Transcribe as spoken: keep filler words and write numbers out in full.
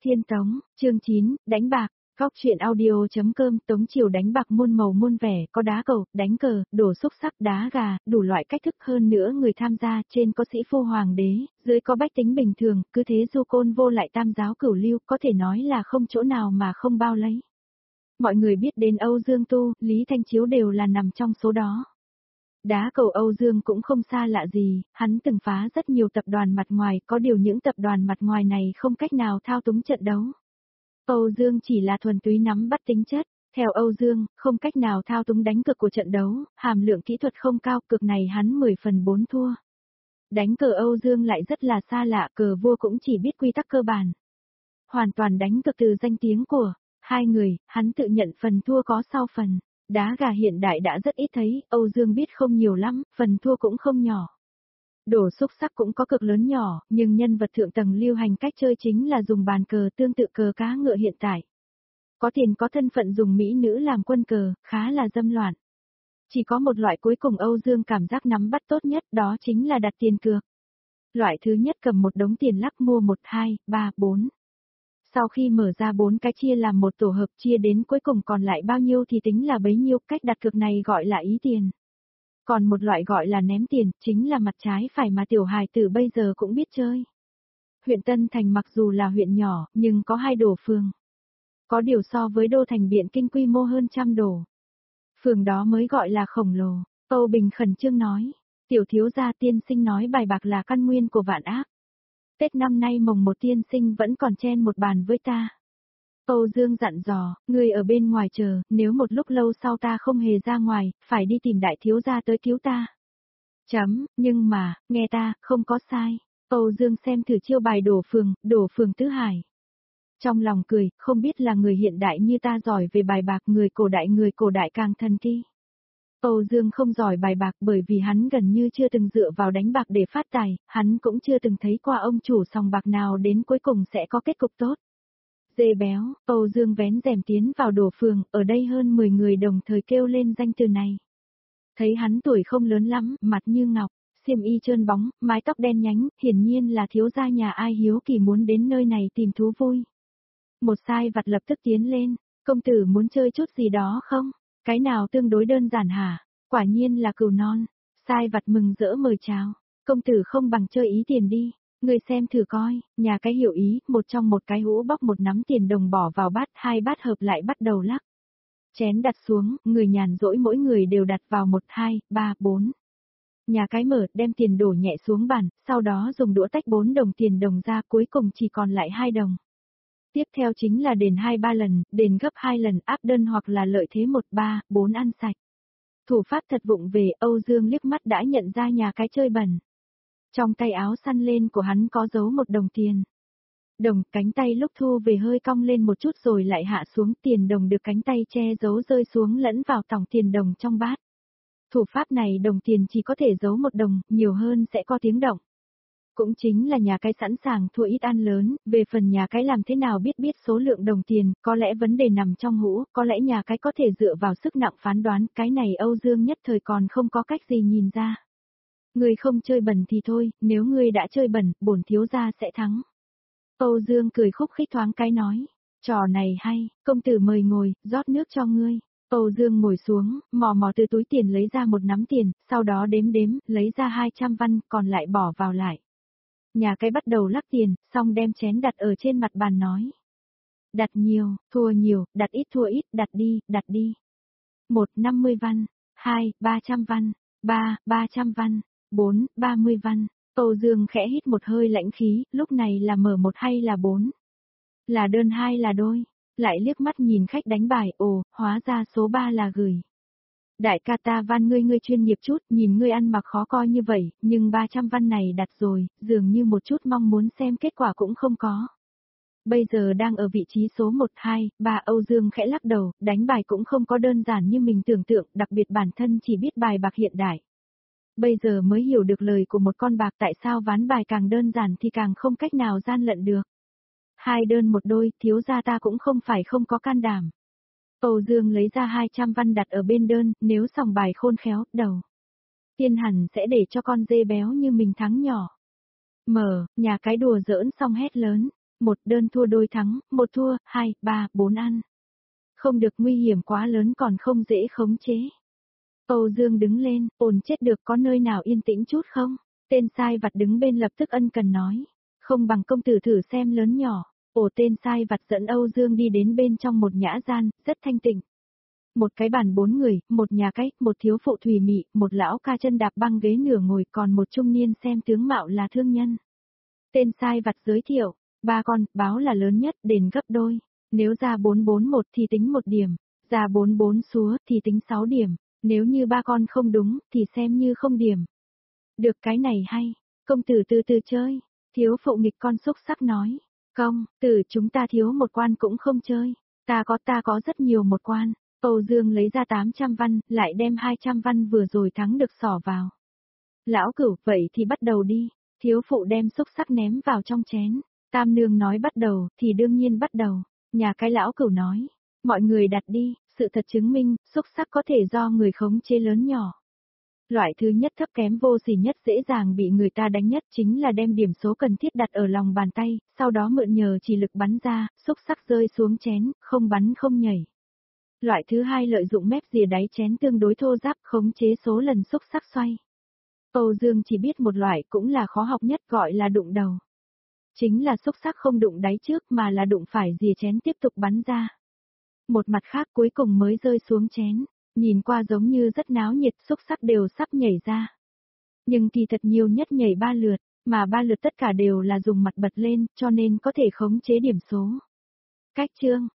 Thiên Tống, chương chín, đánh bạc. Góc truyện audio.com. Tống Triều đánh bạc muôn màu muôn vẻ, có đá cầu, đánh cờ, đổ xúc sắc, đá gà, đủ loại cách thức, hơn nữa người tham gia, trên có sĩ phu hoàng đế, dưới có bách tính bình thường, cứ thế du côn vô lại tam giáo cửu lưu, có thể nói là không chỗ nào mà không bao lấy. Mọi người biết đến Âu Dương Tu, Lý Thanh Chiếu đều là nằm trong số đó. Đá cầu Âu Dương cũng không xa lạ gì, hắn từng phá rất nhiều tập đoàn mặt ngoài, có điều những tập đoàn mặt ngoài này không cách nào thao túng trận đấu. Âu Dương chỉ là thuần túy nắm bắt tính chất, theo Âu Dương, không cách nào thao túng đánh cược của trận đấu, hàm lượng kỹ thuật không cao, cực này hắn mười phần bốn thua. Đánh cờ Âu Dương lại rất là xa lạ, cờ vua cũng chỉ biết quy tắc cơ bản. Hoàn toàn đánh cược từ danh tiếng của hai người, hắn tự nhận phần thua có sau phần. Đá gà hiện đại đã rất ít thấy, Âu Dương biết không nhiều lắm, phần thua cũng không nhỏ. Đổ xúc sắc cũng có cực lớn nhỏ, nhưng nhân vật thượng tầng lưu hành cách chơi chính là dùng bàn cờ tương tự cờ cá ngựa hiện tại. Có tiền có thân phận dùng mỹ nữ làm quân cờ, khá là dâm loạn. Chỉ có một loại cuối cùng Âu Dương cảm giác nắm bắt tốt nhất, đó chính là đặt tiền cược. Loại thứ nhất cầm một đống tiền lắc mua một, hai, ba, bốn. Sau khi mở ra bốn cái chia làm một tổ hợp, chia đến cuối cùng còn lại bao nhiêu thì tính là bấy nhiêu, cách đặt cược này gọi là ý tiền. Còn một loại gọi là ném tiền, chính là mặt trái phải mà tiểu hài tử bây giờ cũng biết chơi. Huyện Tân Thành mặc dù là huyện nhỏ, nhưng có hai đổ phường. Có điều so với đô thành Biện Kinh quy mô hơn trăm đổ. Phường đó mới gọi là khổng lồ. Âu Bình khẩn trương nói, tiểu thiếu gia tiên sinh nói bài bạc là căn nguyên của vạn ác. Tết năm nay mồng một tiên sinh vẫn còn chen một bàn với ta. Âu Dương dặn dò, ngươi ở bên ngoài chờ, nếu một lúc lâu sau ta không hề ra ngoài, phải đi tìm đại thiếu gia tới cứu ta. Chấm, nhưng mà, nghe ta, không có sai. Âu Dương xem thử chiêu bài đổ phường, đổ phường tứ hải. Trong lòng cười, không biết là người hiện đại như ta giỏi về bài bạc, người cổ đại người cổ đại càng thần kỳ. Âu Dương không giỏi bài bạc bởi vì hắn gần như chưa từng dựa vào đánh bạc để phát tài, hắn cũng chưa từng thấy qua ông chủ sòng bạc nào đến cuối cùng sẽ có kết cục tốt. Dê béo, Âu Dương vén rèm tiến vào đổ phường, ở đây hơn mười người đồng thời kêu lên danh từ này. Thấy hắn tuổi không lớn lắm, mặt như ngọc, xiêm y trơn bóng, mái tóc đen nhánh, hiển nhiên là thiếu gia nhà ai hiếu kỳ muốn đến nơi này tìm thú vui. Một sai vặt lập tức tiến lên, công tử muốn chơi chút gì đó không? Cái nào tương đối đơn giản hả? Quả nhiên là cừu non. Sai vặt mừng rỡ mời chào. Công tử không bằng chơi ý tiền đi. Người xem thử coi, nhà cái hiểu ý, một trong một cái hũ bóc một nắm tiền đồng bỏ vào bát, hai bát hợp lại bắt đầu lắc. Chén đặt xuống, người nhàn rỗi mỗi người đều đặt vào một, hai, ba, bốn. Nhà cái mở, đem tiền đổ nhẹ xuống bàn, sau đó dùng đũa tách bốn đồng tiền đồng ra, cuối cùng chỉ còn lại hai đồng. Tiếp theo chính là đền hai ba lần, đền gấp hai lần, áp đơn hoặc là lợi thế một, ba, bốn ăn sạch. Thủ pháp thật vụng về, Âu Dương liếc mắt đã nhận ra nhà cái chơi bẩn. Trong tay áo săn lên của hắn có giấu một đồng tiền. Đồng, cánh tay lúc thu về hơi cong lên một chút rồi lại hạ xuống, tiền đồng được cánh tay che giấu rơi xuống lẫn vào tổng tiền đồng trong bát. Thủ pháp này đồng tiền chỉ có thể giấu một đồng, nhiều hơn sẽ có tiếng động. Cũng chính là nhà cái sẵn sàng thua ít ăn lớn, về phần nhà cái làm thế nào biết biết số lượng đồng tiền, có lẽ vấn đề nằm trong hũ, có lẽ nhà cái có thể dựa vào sức nặng phán đoán, cái này Âu Dương nhất thời còn không có cách gì nhìn ra. Ngươi không chơi bẩn thì thôi, nếu ngươi đã chơi bẩn, bổn thiếu gia sẽ thắng. Âu Dương cười khúc khích thoáng cái nói, trò này hay, công tử mời ngồi, rót nước cho ngươi. Âu Dương ngồi xuống, mò mò từ túi tiền lấy ra một nắm tiền, sau đó đếm đếm, lấy ra hai trăm văn, còn lại bỏ vào lại. Nhà cái bắt đầu lắc tiền, xong đem chén đặt ở trên mặt bàn nói. Đặt nhiều, thua nhiều, đặt ít thua ít, đặt đi, đặt đi. Một, năm mươi văn, hai, ba trăm văn, ba, ba trăm văn, bốn, ba mươi văn. Âu Dương khẽ hít một hơi lãnh khí, lúc này là mở một hay là bốn? Là đơn hai là đôi? Lại liếc mắt nhìn khách đánh bài, ồ, hóa ra số ba là gửi. Đại ca ta van ngươi ngươi chuyên nghiệp chút, nhìn ngươi ăn mặc khó coi như vậy, nhưng ba trăm văn này đặt rồi, dường như một chút mong muốn xem kết quả cũng không có. Bây giờ đang ở vị trí số một, hai, ba, Âu Dương khẽ lắc đầu, đánh bài cũng không có đơn giản như mình tưởng tượng, đặc biệt bản thân chỉ biết bài bạc hiện đại. Bây giờ mới hiểu được lời của một con bạc, tại sao ván bài càng đơn giản thì càng không cách nào gian lận được. Hai đơn một đôi, thiếu gia ta cũng không phải không có can đảm. Âu Dương lấy ra hai trăm văn đặt ở bên đơn, nếu sòng bài khôn khéo, đầu tiên hẳn sẽ để cho con dê béo như mình thắng nhỏ. Mở, nhà cái đùa giỡn xong hét lớn, một đơn thua đôi thắng, một thua, hai, ba, bốn ăn. Không được, nguy hiểm quá lớn còn không dễ khống chế. Âu Dương đứng lên, ồn chết được, có nơi nào yên tĩnh chút không? Tên sai vặt đứng bên lập tức ân cần nói. Không bằng công tử thử xem lớn nhỏ. Ồ, tên sai vặt dẫn Âu Dương đi đến bên trong một nhã gian, rất thanh tịnh. Một cái bàn bốn người, một nhà cách, một thiếu phụ thùy mị, một lão ca chân đạp băng ghế nửa ngồi, còn một trung niên xem tướng mạo là thương nhân. Tên sai vặt giới thiệu, ba con, báo là lớn nhất, đền gấp đôi. Nếu ra bốn bốn một thì tính một điểm, ra bốn bốn xúa thì tính sáu điểm, nếu như ba con không đúng thì xem như không điểm. Được, cái này hay, công tử từ từ chơi, thiếu phụ nghịch con xúc sắc nói. Công tử, chúng ta thiếu một quan cũng không chơi, ta có ta có rất nhiều một quan. Âu Dương lấy ra tám trăm văn, lại đem hai trăm văn vừa rồi thắng được xỏ vào. Lão Cửu, vậy thì bắt đầu đi. Thiếu phụ đem xúc sắc ném vào trong chén. Tam nương nói bắt đầu, thì đương nhiên bắt đầu. Nhà cái lão Cửu nói, mọi người đặt đi, sự thật chứng minh, xúc sắc có thể do người khống chế lớn nhỏ. Loại thứ nhất thấp kém vô sỉ nhất dễ dàng bị người ta đánh nhất chính là đem điểm số cần thiết đặt ở lòng bàn tay, sau đó mượn nhờ chỉ lực bắn ra, xúc sắc rơi xuống chén, không bắn không nhảy. Loại thứ hai lợi dụng mép rìa đáy chén tương đối thô ráp khống chế số lần xúc sắc xoay. Âu Dương chỉ biết một loại cũng là khó học nhất gọi là đụng đầu. Chính là xúc sắc không đụng đáy trước mà là đụng phải rìa chén tiếp tục bắn ra. Một mặt khác cuối cùng mới rơi xuống chén, nhìn qua giống như rất náo nhiệt, xúc sắc đều sắp nhảy ra. Nhưng kỳ thật nhiều nhất nhảy ba lượt, mà ba lượt tất cả đều là dùng mặt bật lên cho nên có thể khống chế điểm số. Cách chương